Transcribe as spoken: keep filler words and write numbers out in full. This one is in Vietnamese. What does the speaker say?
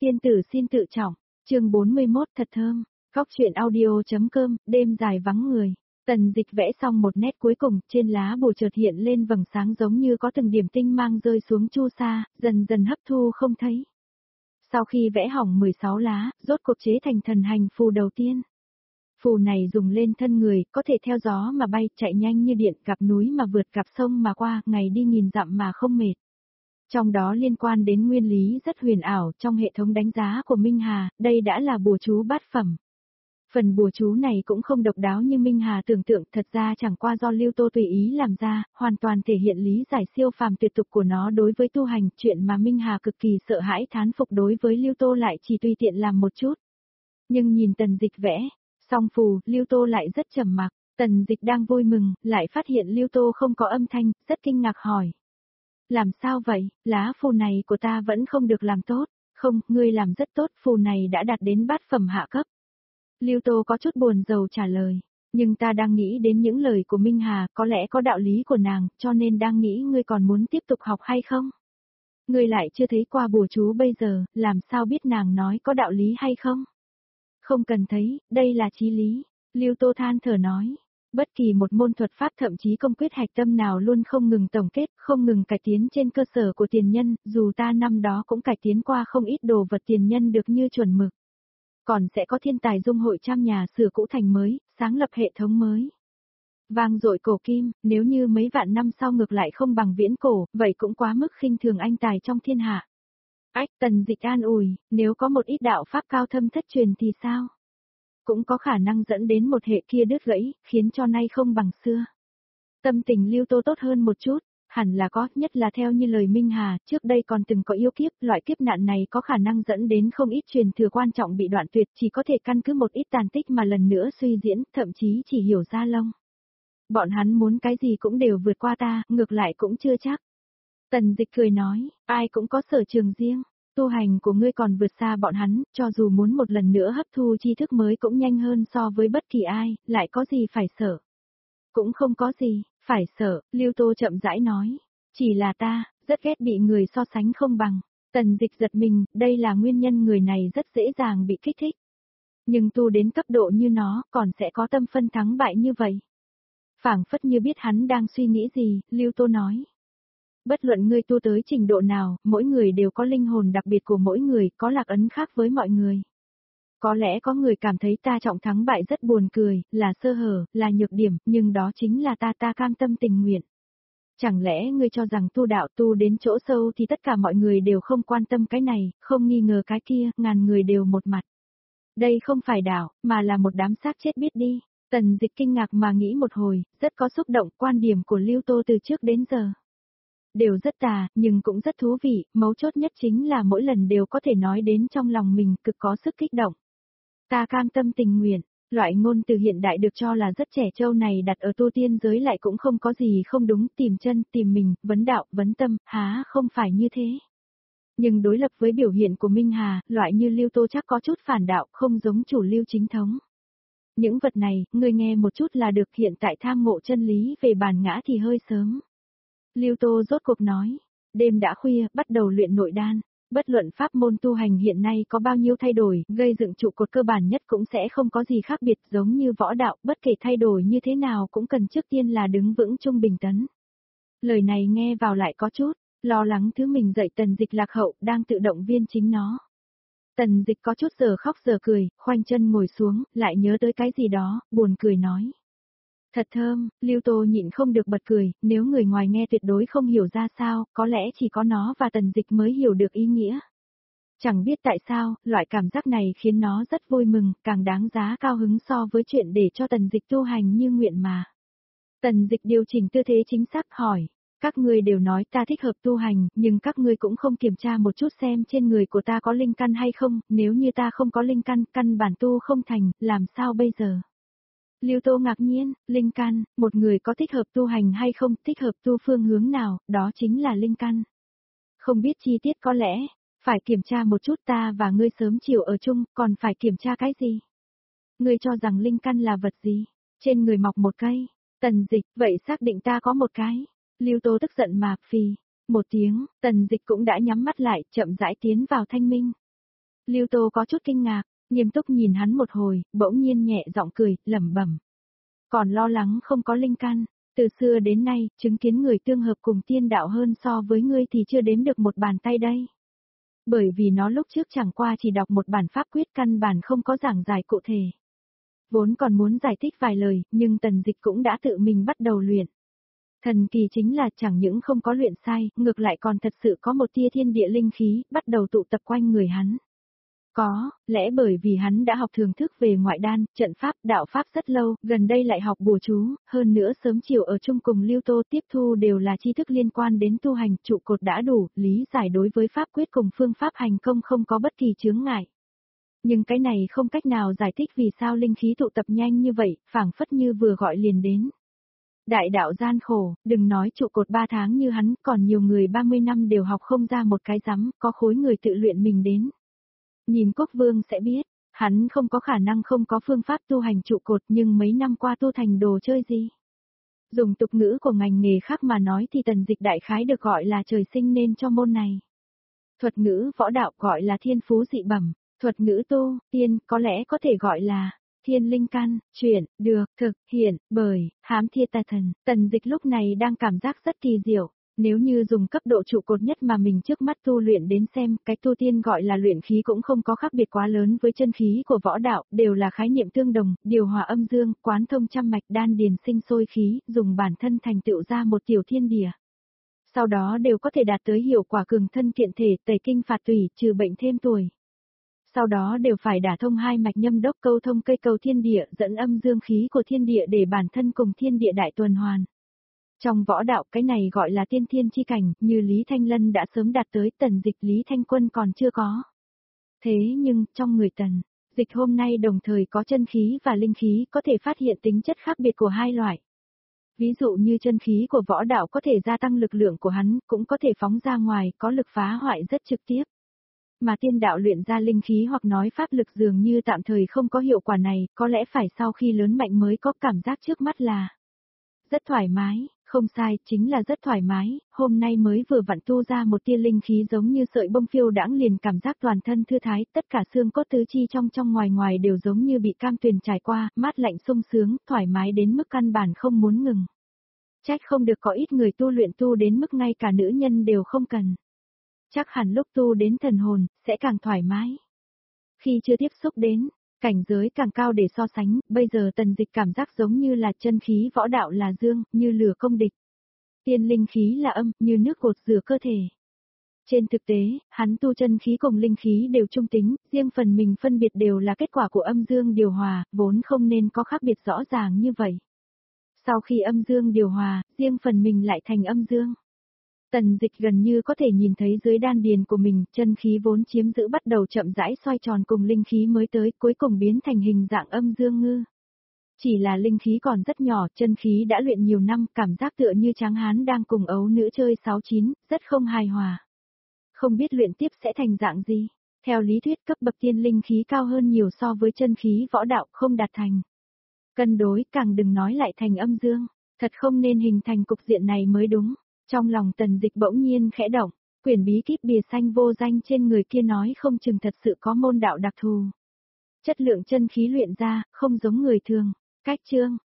Tiên tử xin tự trọng, chương bốn mươi mốt thật thơm, góc chuyện audio.com, đêm dài vắng người. Tần Dịch vẽ xong một nét cuối cùng, trên lá bùa chợt hiện lên vầng sáng giống như có từng điểm tinh mang rơi xuống chu sa, dần dần hấp thu không thấy. Sau khi vẽ hỏng mười sáu lá, rốt cuộc chế thành thần hành phù đầu tiên. Phù này dùng lên thân người, có thể theo gió mà bay, chạy nhanh như điện, gặp núi mà vượt, gặp sông mà qua, ngày đi nghìn dặm mà không mệt. Trong đó liên quan đến nguyên lý rất huyền ảo trong hệ thống đánh giá của Minh Hà, đây đã là bùa chú bát phẩm. Phần bùa chú này cũng không độc đáo như Minh Hà tưởng tượng, thật ra chẳng qua do Lưu Tô tùy ý làm ra, hoàn toàn thể hiện lý giải siêu phàm tuyệt tục của nó đối với tu hành, chuyện mà Minh Hà cực kỳ sợ hãi thán phục đối với Lưu Tô lại chỉ tùy tiện làm một chút. Nhưng nhìn Tần Dịch vẽ, song phù, Lưu Tô lại rất trầm mặc, Tần Dịch đang vui mừng, lại phát hiện Lưu Tô không có âm thanh, rất kinh ngạc hỏi. Làm sao vậy, lá phù này của ta vẫn không được làm tốt, không, ngươi làm rất tốt, phù này đã đạt đến bát phẩm hạ cấp. Lưu Tô có chút buồn rầu trả lời, nhưng ta đang nghĩ đến những lời của Minh Hà, có lẽ có đạo lý của nàng, cho nên đang nghĩ ngươi còn muốn tiếp tục học hay không? Ngươi lại chưa thấy qua bùa chú bây giờ, làm sao biết nàng nói có đạo lý hay không? Không cần thấy, đây là chí lý, Lưu Tô than thở nói. Bất kỳ một môn thuật pháp thậm chí công quyết hạch tâm nào luôn không ngừng tổng kết, không ngừng cải tiến trên cơ sở của tiền nhân, dù ta năm đó cũng cải tiến qua không ít đồ vật tiền nhân được như chuẩn mực. Còn sẽ có thiên tài dung hội trăm nhà sửa cũ thành mới, sáng lập hệ thống mới. Vang dội cổ kim, nếu như mấy vạn năm sau ngược lại không bằng viễn cổ, vậy cũng quá mức khinh thường anh tài trong thiên hạ. Ách, Tần Dịch an ủi, nếu có một ít đạo pháp cao thâm thất truyền thì sao? Cũng có khả năng dẫn đến một hệ kia đứt gãy, khiến cho nay không bằng xưa. Tâm tình Lưu Tô tốt hơn một chút, hẳn là có, nhất là theo như lời Minh Hà, trước đây còn từng có yêu kiếp, loại kiếp nạn này có khả năng dẫn đến không ít truyền thừa quan trọng bị đoạn tuyệt, chỉ có thể căn cứ một ít tàn tích mà lần nữa suy diễn, thậm chí chỉ hiểu ra lông. Bọn hắn muốn cái gì cũng đều vượt qua ta, ngược lại cũng chưa chắc. Tần Dịch cười nói, ai cũng có sở trường riêng. Tu hành của ngươi còn vượt xa bọn hắn, cho dù muốn một lần nữa hấp thu tri thức mới cũng nhanh hơn so với bất kỳ ai, lại có gì phải sợ. Cũng không có gì, phải sợ, Lưu Tô chậm rãi nói. Chỉ là ta, rất ghét bị người so sánh không bằng. Tần Dịch giật mình, đây là nguyên nhân người này rất dễ dàng bị kích thích. Nhưng tu đến cấp độ như nó, còn sẽ có tâm phân thắng bại như vậy. Phảng phất như biết hắn đang suy nghĩ gì, Lưu Tô nói. Bất luận ngươi tu tới trình độ nào, mỗi người đều có linh hồn đặc biệt của mỗi người, có lạc ấn khác với mọi người. Có lẽ có người cảm thấy ta trọng thắng bại rất buồn cười, là sơ hở, là nhược điểm, nhưng đó chính là ta ta cam tâm tình nguyện. Chẳng lẽ ngươi cho rằng tu đạo tu đến chỗ sâu thì tất cả mọi người đều không quan tâm cái này, không nghi ngờ cái kia, ngàn người đều một mặt. Đây không phải đạo, mà là một đám xác chết biết đi. Tần Dịch kinh ngạc mà nghĩ một hồi, rất có xúc động, quan điểm của Lưu Tô từ trước đến giờ. Đều rất tà, nhưng cũng rất thú vị, mấu chốt nhất chính là mỗi lần đều có thể nói đến trong lòng mình, cực có sức kích động. Ta cam tâm tình nguyện, loại ngôn từ hiện đại được cho là rất trẻ trâu này đặt ở tu tiên giới lại cũng không có gì không đúng, tìm chân, tìm mình, vấn đạo, vấn tâm, há không phải như thế. Nhưng đối lập với biểu hiện của Minh Hà, loại như Lưu Tô chắc có chút phản đạo, không giống chủ lưu chính thống. Những vật này, người nghe một chút là được, hiện tại tham ngộ chân lý về bản ngã thì hơi sớm. Lưu Tô rốt cuộc nói, đêm đã khuya, bắt đầu luyện nội đan, bất luận pháp môn tu hành hiện nay có bao nhiêu thay đổi, gây dựng trụ cột cơ bản nhất cũng sẽ không có gì khác biệt, giống như võ đạo, bất kể thay đổi như thế nào cũng cần trước tiên là đứng vững trung bình tấn. Lời này nghe vào lại có chút, lo lắng thứ mình dạy Tần Dịch lạc hậu, đang tự động viên chính nó. Tần Dịch có chút giờ khóc giờ cười, khoanh chân ngồi xuống, lại nhớ tới cái gì đó, buồn cười nói. Thật thơm, Lưu Tô nhịn không được bật cười, nếu người ngoài nghe tuyệt đối không hiểu ra sao, có lẽ chỉ có nó và Tần Dịch mới hiểu được ý nghĩa. Chẳng biết tại sao, loại cảm giác này khiến nó rất vui mừng, càng đáng giá cao hứng so với chuyện để cho Tần Dịch tu hành như nguyện mà. Tần Dịch điều chỉnh tư thế chính xác hỏi, các ngươi đều nói ta thích hợp tu hành, nhưng các ngươi cũng không kiểm tra một chút xem trên người của ta có linh căn hay không, nếu như ta không có linh căn, căn bản tu không thành, làm sao bây giờ? Lưu Tô ngạc nhiên, linh căn, một người có thích hợp tu hành hay không, thích hợp tu phương hướng nào, đó chính là linh căn. Không biết chi tiết có lẽ, phải kiểm tra một chút ta và ngươi sớm chiều ở chung, còn phải kiểm tra cái gì? Ngươi cho rằng linh căn là vật gì? Trên người mọc một cây, Tần Dịch, vậy xác định ta có một cái. Lưu Tô tức giận mà phì, một tiếng, Tần Dịch cũng đã nhắm mắt lại, chậm rãi tiến vào thanh minh. Lưu Tô có chút kinh ngạc, nghiêm túc nhìn hắn một hồi, bỗng nhiên nhẹ giọng cười, lẩm bẩm. Còn lo lắng không có linh căn, từ xưa đến nay, chứng kiến người tương hợp cùng tiên đạo hơn so với ngươi thì chưa đếm được một bàn tay đây. Bởi vì nó lúc trước chẳng qua chỉ đọc một bản pháp quyết căn bản không có giảng giải cụ thể. Vốn còn muốn giải thích vài lời, nhưng Tần Dịch cũng đã tự mình bắt đầu luyện. Thần kỳ chính là chẳng những không có luyện sai, ngược lại còn thật sự có một tia thiên địa linh khí, bắt đầu tụ tập quanh người hắn. Có, lẽ bởi vì hắn đã học thưởng thức về ngoại đan, trận pháp, đạo pháp rất lâu, gần đây lại học bùa chú, hơn nữa sớm chiều ở chung cùng Lưu Tô tiếp thu đều là tri thức liên quan đến tu hành, trụ cột đã đủ, lý giải đối với pháp quyết cùng phương pháp hành công không có bất kỳ chướng ngại. Nhưng cái này không cách nào giải thích vì sao linh khí tụ tập nhanh như vậy, phảng phất như vừa gọi liền đến. Đại đạo gian khổ, đừng nói trụ cột ba tháng như hắn, còn nhiều người ba mươi năm đều học không ra một cái rắm, có khối người tự luyện mình đến. Nhìn Quốc Vương sẽ biết, hắn không có khả năng không có phương pháp tu hành trụ cột nhưng mấy năm qua tu thành đồ chơi gì. Dùng tục ngữ của ngành nghề khác mà nói thì Tần Dịch đại khái được gọi là trời sinh nên cho môn này. Thuật ngữ võ đạo gọi là thiên phú dị bẩm, thuật ngữ tu, tiên có lẽ có thể gọi là thiên linh căn, chuyển, được, thực, hiện, bởi, hám thiên tà thần. Tần Dịch lúc này đang cảm giác rất kỳ diệu. Nếu như dùng cấp độ trụ cột nhất mà mình trước mắt tu luyện đến xem, cái tu tiên gọi là luyện khí cũng không có khác biệt quá lớn với chân khí của võ đạo, đều là khái niệm tương đồng, điều hòa âm dương, quán thông trăm mạch đan điền sinh sôi khí, dùng bản thân thành tựu ra một tiểu thiên địa. Sau đó đều có thể đạt tới hiệu quả cường thân kiện thể, tẩy kinh phạt tủy, trừ bệnh thêm tuổi. Sau đó đều phải đả thông hai mạch nhâm đốc câu thông cây cầu thiên địa, dẫn âm dương khí của thiên địa để bản thân cùng thiên địa đại tuần hoàn. Trong võ đạo cái này gọi là tiên thiên chi cảnh, như Lý Thanh Lân đã sớm đạt tới, Tần Dịch Lý Thanh Quân còn chưa có. Thế nhưng, trong người Tần Dịch hôm nay đồng thời có chân khí và linh khí có thể phát hiện tính chất khác biệt của hai loại. Ví dụ như chân khí của võ đạo có thể gia tăng lực lượng của hắn, cũng có thể phóng ra ngoài, có lực phá hoại rất trực tiếp. Mà tiên đạo luyện ra linh khí hoặc nói pháp lực dường như tạm thời không có hiệu quả này, có lẽ phải sau khi lớn mạnh mới có cảm giác trước mắt là rất thoải mái. Không sai, chính là rất thoải mái, hôm nay mới vừa vặn tu ra một tia linh khí giống như sợi bông phiêu đãng liền cảm giác toàn thân thư thái, tất cả xương cốt tứ chi trong trong ngoài ngoài đều giống như bị cam tuyền trải qua, mát lạnh sung sướng, thoải mái đến mức căn bản không muốn ngừng. Trách không được có ít người tu luyện tu đến mức ngay cả nữ nhân đều không cần. Chắc hẳn lúc tu đến thần hồn, sẽ càng thoải mái. Khi chưa tiếp xúc đến cảnh giới càng cao để so sánh, bây giờ Tần Dịch cảm giác giống như là chân khí võ đạo là dương, như lửa công địch. Tiên linh khí là âm, như nước cột rửa cơ thể. Trên thực tế, hắn tu chân khí cùng linh khí đều trung tính, riêng phần mình phân biệt đều là kết quả của âm dương điều hòa, vốn không nên có khác biệt rõ ràng như vậy. Sau khi âm dương điều hòa, riêng phần mình lại thành âm dương. Tần Dịch gần như có thể nhìn thấy dưới đan điền của mình, chân khí vốn chiếm giữ bắt đầu chậm rãi xoay tròn cùng linh khí mới tới, cuối cùng biến thành hình dạng âm dương ngư. Chỉ là linh khí còn rất nhỏ, chân khí đã luyện nhiều năm, cảm giác tựa như tráng hán đang cùng ấu nữ chơi sáu chín, rất không hài hòa. Không biết luyện tiếp sẽ thành dạng gì. Theo lý thuyết cấp bậc tiên linh khí cao hơn nhiều so với chân khí võ đạo không đạt thành. Cân đối càng đừng nói lại thành âm dương, thật không nên hình thành cục diện này mới đúng. Trong lòng Tần Dịch bỗng nhiên khẽ động, quyển bí kíp bìa xanh vô danh trên người kia nói không chừng thật sự có môn đạo đặc thù. Chất lượng chân khí luyện ra, không giống người thường. Cách chương,